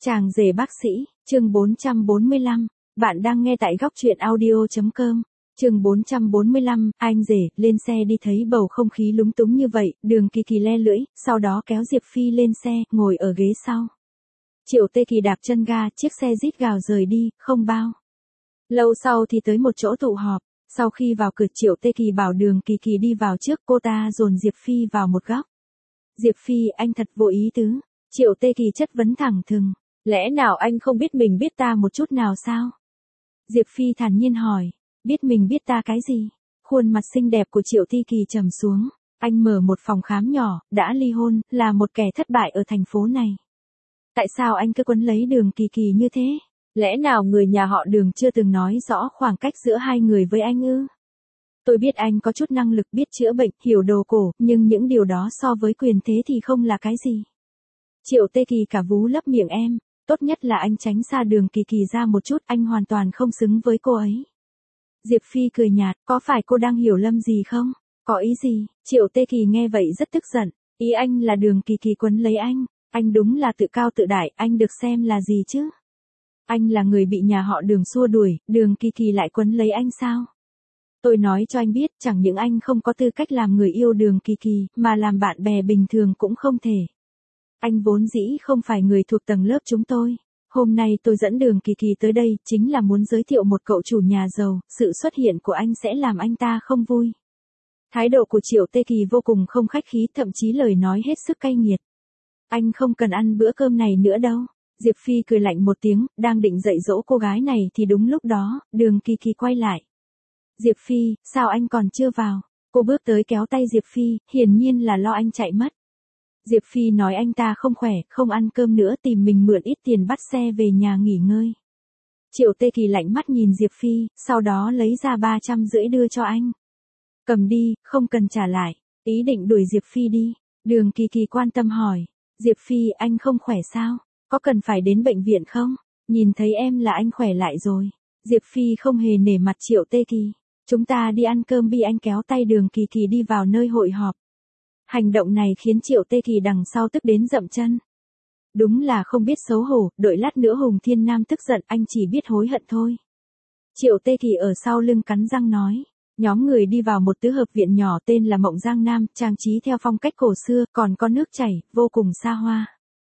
Chàng rể bác sĩ, chương 445, bạn đang nghe tại góc truyện audio.com. Chương 445, anh rể, lên xe đi. Thấy bầu không khí lúng túng như vậy, Đường Kỳ Kỳ le lưỡi, sau đó kéo Diệp Phi lên xe, ngồi ở ghế sau. Triệu Tê Kỳ đạp chân ga, chiếc xe rít gào rời đi, không bao lâu sau thì tới một chỗ tụ họp. Sau khi vào cửa, Triệu Tê Kỳ bảo Đường Kỳ Kỳ đi vào trước, cô ta dồn Diệp Phi vào một góc. Diệp Phi, anh thật vô ý tứ. Triệu Tê Kỳ chất vấn thẳng thừng. Lẽ nào anh không biết mình biết ta một chút nào sao? Diệp Phi thản nhiên hỏi. Biết mình biết ta cái gì? Khuôn mặt xinh đẹp của Triệu Tê Kỳ trầm xuống. Anh mở một phòng khám nhỏ, đã ly hôn, là một kẻ thất bại ở thành phố này. Tại sao anh cứ quấn lấy Đường Kỳ Kỳ như thế? Lẽ nào người nhà họ Đường chưa từng nói rõ khoảng cách giữa hai người với anh ư? Tôi biết anh có chút năng lực, biết chữa bệnh, hiểu đồ cổ, nhưng những điều đó so với quyền thế thì không là cái gì. Triệu Tê Kỳ cả vú lấp miệng em. Tốt nhất là anh tránh xa Đường Kỳ Kỳ ra một chút, anh hoàn toàn không xứng với cô ấy. Diệp Phi cười nhạt, có phải cô đang hiểu lầm gì không? Có ý gì? Triệu Tê Kỳ nghe vậy rất tức giận. Ý anh là Đường Kỳ Kỳ quấn lấy anh đúng là tự cao tự đại, anh được xem là gì chứ? Anh là người bị nhà họ Đường xua đuổi, Đường Kỳ Kỳ lại quấn lấy anh sao? Tôi nói cho anh biết, chẳng những anh không có tư cách làm người yêu Đường Kỳ Kỳ, mà làm bạn bè bình thường cũng không thể. Anh vốn dĩ không phải người thuộc tầng lớp chúng tôi. Hôm nay tôi dẫn Đường Kỳ Kỳ tới đây, chính là muốn giới thiệu một cậu chủ nhà giàu, sự xuất hiện của anh sẽ làm anh ta không vui. Thái độ của Triệu Tê Kỳ vô cùng không khách khí, thậm chí lời nói hết sức cay nghiệt. Anh không cần ăn bữa cơm này nữa đâu. Diệp Phi cười lạnh một tiếng, đang định dạy dỗ cô gái này thì đúng lúc đó, Đường Kỳ Kỳ quay lại. Diệp Phi, sao anh còn chưa vào? Cô bước tới kéo tay Diệp Phi, hiển nhiên là lo anh chạy mất. Diệp Phi nói anh ta không khỏe, không ăn cơm nữa, tìm mình mượn ít tiền bắt xe về nhà nghỉ ngơi. Triệu Tê Kỳ lạnh mắt nhìn Diệp Phi, sau đó lấy ra 350 đưa cho anh. Cầm đi, không cần trả lại. Ý định đuổi Diệp Phi đi. Đường Kỳ Kỳ quan tâm hỏi. Diệp Phi, anh không khỏe sao? Có cần phải đến bệnh viện không? Nhìn thấy em là anh khỏe lại rồi. Diệp Phi không hề nể mặt Triệu Tê Kỳ. Chúng ta đi ăn cơm đi, anh kéo tay Đường Kỳ Kỳ đi vào nơi hội họp. Hành động này khiến Triệu Tê Kỳ đằng sau tức đến dậm chân. Đúng là không biết xấu hổ, đợi lát nữa Hùng Thiên Nam tức giận, anh chỉ biết hối hận thôi. Triệu Tê Kỳ ở sau lưng cắn răng nói. Nhóm người đi vào một tứ hợp viện nhỏ tên là Mộng Giang Nam, trang trí theo phong cách cổ xưa, còn có nước chảy, vô cùng xa hoa.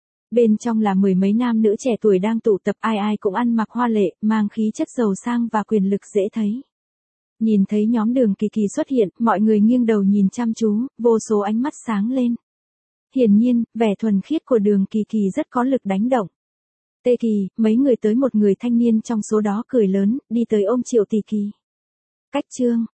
Bên trong là mười mấy nam nữ trẻ tuổi đang tụ tập, ai ai cũng ăn mặc hoa lệ, mang khí chất giàu sang và quyền lực dễ thấy. Nhìn thấy nhóm Đường Kỳ Kỳ xuất hiện, mọi người nghiêng đầu nhìn chăm chú, vô số ánh mắt sáng lên. Hiển nhiên, vẻ thuần khiết của Đường Kỳ Kỳ rất có lực đánh động. Tê Kỳ, mấy người tới, một người thanh niên trong số đó cười lớn, đi tới ôm Triệu Tê Kỳ. Cách chương